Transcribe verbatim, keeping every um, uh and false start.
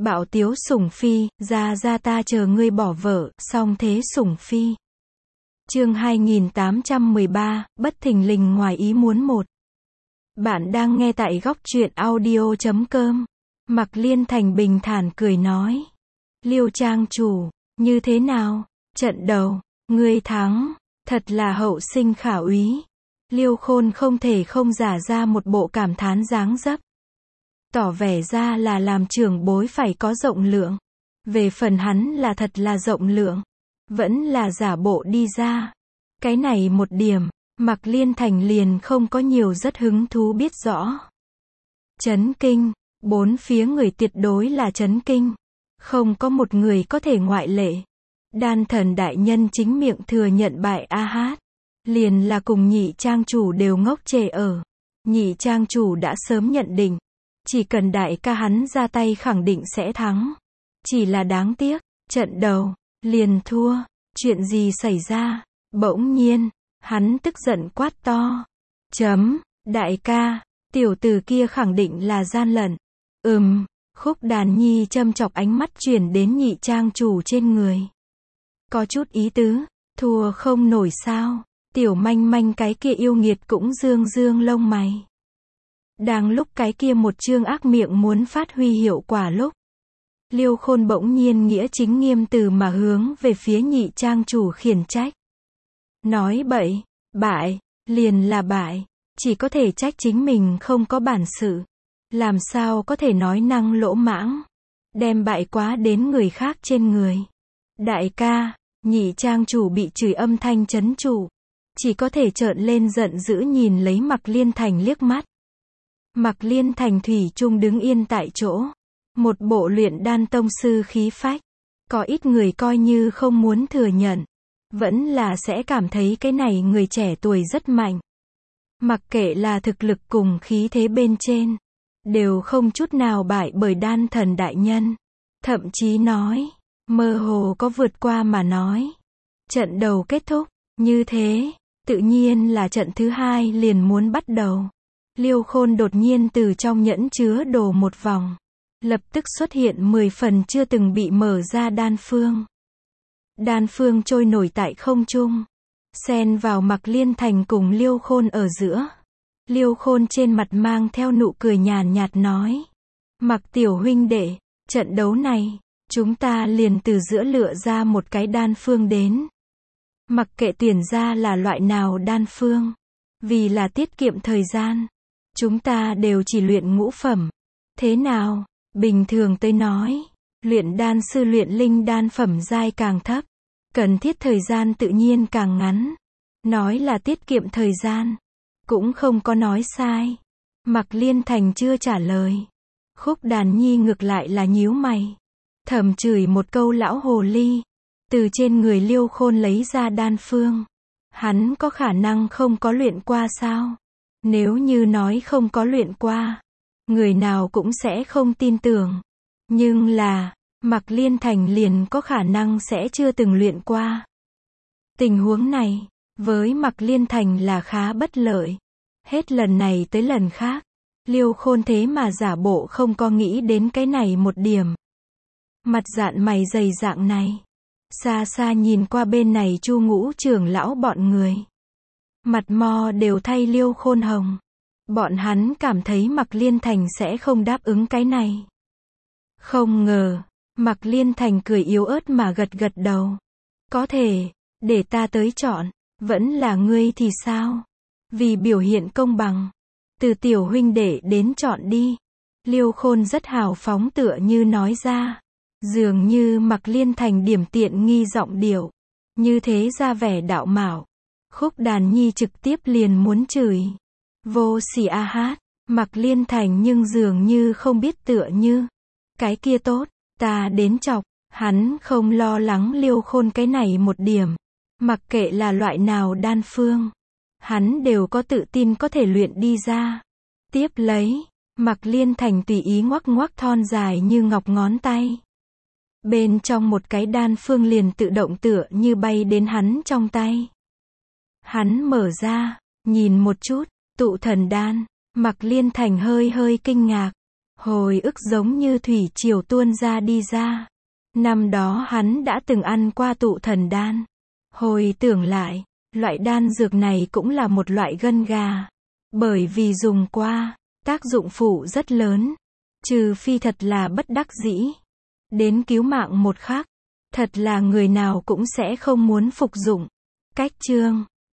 Bạo tiếu sủng phi, ra ra ta chờ ngươi bỏ vợ, song thế sủng phi. Chương hai nghìn tám trăm mười ba, bất thình lình ngoài ý muốn một. Bạn đang nghe tại góc truyện audio chấm com. Mạc Liên Thành bình thản cười nói. Liêu trang chủ, như thế nào? Trận đầu, ngươi thắng, thật là hậu sinh khả úy. Liêu Khôn không thể không giả ra một bộ cảm thán dáng dấp. Tỏ vẻ ra là làm trưởng bối phải có rộng lượng. Về phần hắn là thật là rộng lượng. Vẫn là giả bộ đi ra. Cái này một điểm, Mạc Liên Thành liền không có nhiều rất hứng thú biết rõ. Chấn kinh, bốn phía người tuyệt đối là chấn kinh. Không có một người có thể ngoại lệ. Đan thần đại nhân chính miệng thừa nhận bại A Hát. Liền là cùng nhị trang chủ đều ngốc trệ ở. Nhị trang chủ đã sớm nhận định. Chỉ cần đại ca hắn ra tay khẳng định sẽ thắng. Chỉ là đáng tiếc, trận đầu, liền thua. Chuyện gì xảy ra? Bỗng nhiên, hắn tức giận quát to. Chấm, đại ca, tiểu tử kia khẳng định là gian lận. Ừm, Khúc Đàn Nhi châm chọc ánh mắt chuyển đến nhị trang chủ trên người. Có chút ý tứ, thua không nổi sao? Tiểu manh manh cái kia yêu nghiệt cũng dương dương lông mày. Đang lúc cái kia một chương ác miệng muốn phát huy hiệu quả lúc. Liêu Khôn bỗng nhiên nghĩa chính nghiêm từ mà hướng về phía nhị trang chủ khiển trách. Nói bậy, bại, liền là bại, chỉ có thể trách chính mình không có bản sự. Làm sao có thể nói năng lỗ mãng, đem bại quá đến người khác trên người. Đại ca, nhị trang chủ bị chửi âm thanh chấn trụ. Chỉ có thể trợn lên giận dữ nhìn lấy Mạc Liên Thành liếc mắt. Mạc Liên Thành thủy chung đứng yên tại chỗ. Một bộ luyện đan tông sư khí phách. Có ít người coi như không muốn thừa nhận. Vẫn là sẽ cảm thấy cái này người trẻ tuổi rất mạnh. Mặc kệ là thực lực cùng khí thế bên trên. Đều không chút nào bại bởi đan thần đại nhân. Thậm chí nói. Mơ hồ có vượt qua mà nói. Trận đầu kết thúc. Như thế. Tự nhiên là trận thứ hai liền muốn bắt đầu. Liêu Khôn đột nhiên từ trong nhẫn chứa đồ một vòng. Lập tức xuất hiện mười phần chưa từng bị mở ra đan phương. Đan phương trôi nổi tại không trung. Xen vào Mạc Liên Thành cùng Liêu Khôn ở giữa. Liêu Khôn trên mặt mang theo nụ cười nhàn nhạt nói. Mạc tiểu huynh đệ, trận đấu này, chúng ta liền từ giữa lựa ra một cái đan phương đến. Mặc kệ tuyển ra là loại nào đan phương. Vì là tiết kiệm thời gian. Chúng ta đều chỉ luyện ngũ phẩm. Thế nào? Bình thường tôi nói. Luyện đan sư luyện linh đan phẩm giai càng thấp. Cần thiết thời gian tự nhiên càng ngắn. Nói là tiết kiệm thời gian. Cũng không có nói sai. Mạc Liên Thành chưa trả lời. Khúc Đàn Nhi ngược lại là nhíu mày. Thầm chửi một câu lão hồ ly. Từ trên người Liêu Khôn lấy ra đan phương. Hắn có khả năng không có luyện qua sao? Nếu như nói không có luyện qua, người nào cũng sẽ không tin tưởng. Nhưng là, Mạc Liên Thành liền có khả năng sẽ chưa từng luyện qua. Tình huống này, với Mạc Liên Thành là khá bất lợi. Hết lần này tới lần khác, Liêu Khôn thế mà giả bộ không có nghĩ đến cái này một điểm. Mặt dạn mày dày dạng này. Xa xa nhìn qua bên này Chu Ngũ trưởng lão bọn người. Mặt mo đều thay Liêu Khôn hồng. Bọn hắn cảm thấy Mạc Liên Thành sẽ không đáp ứng cái này. Không ngờ, Mạc Liên Thành cười yếu ớt mà gật gật đầu. Có thể, để ta tới chọn, vẫn là ngươi thì sao? Vì biểu hiện công bằng, từ tiểu huynh đệ đến chọn đi. Liêu Khôn rất hào phóng tựa như nói ra. Dường như Mạc Liên Thành điểm tiện nghi giọng điệu. Như thế ra vẻ đạo mạo. Khúc Đàn Nhi trực tiếp liền muốn chửi. Vô sỉ A Hát. Mạc Liên Thành nhưng dường như không biết tựa như. Cái kia tốt, ta đến chọc. Hắn không lo lắng Liêu Khôn cái này một điểm. Mặc kệ là loại nào đan phương. Hắn đều có tự tin có thể luyện đi ra. Tiếp lấy, Mạc Liên Thành tùy ý ngoắc ngoắc thon dài như ngọc ngón tay. Bên trong một cái đan phương liền tự động tựa như bay đến hắn trong tay. Hắn mở ra, nhìn một chút, tụ thần đan. Mạc Liên Thành hơi hơi kinh ngạc. Hồi ức giống như thủy triều tuôn ra đi ra. Năm đó hắn đã từng ăn qua tụ thần đan. Hồi tưởng lại, loại đan dược này cũng là một loại gân gà. Bởi vì dùng qua, tác dụng phụ rất lớn. Trừ phi thật là bất đắc dĩ. Đến cứu mạng một khắc. Thật là người nào cũng sẽ không muốn phục dụng. Cách chương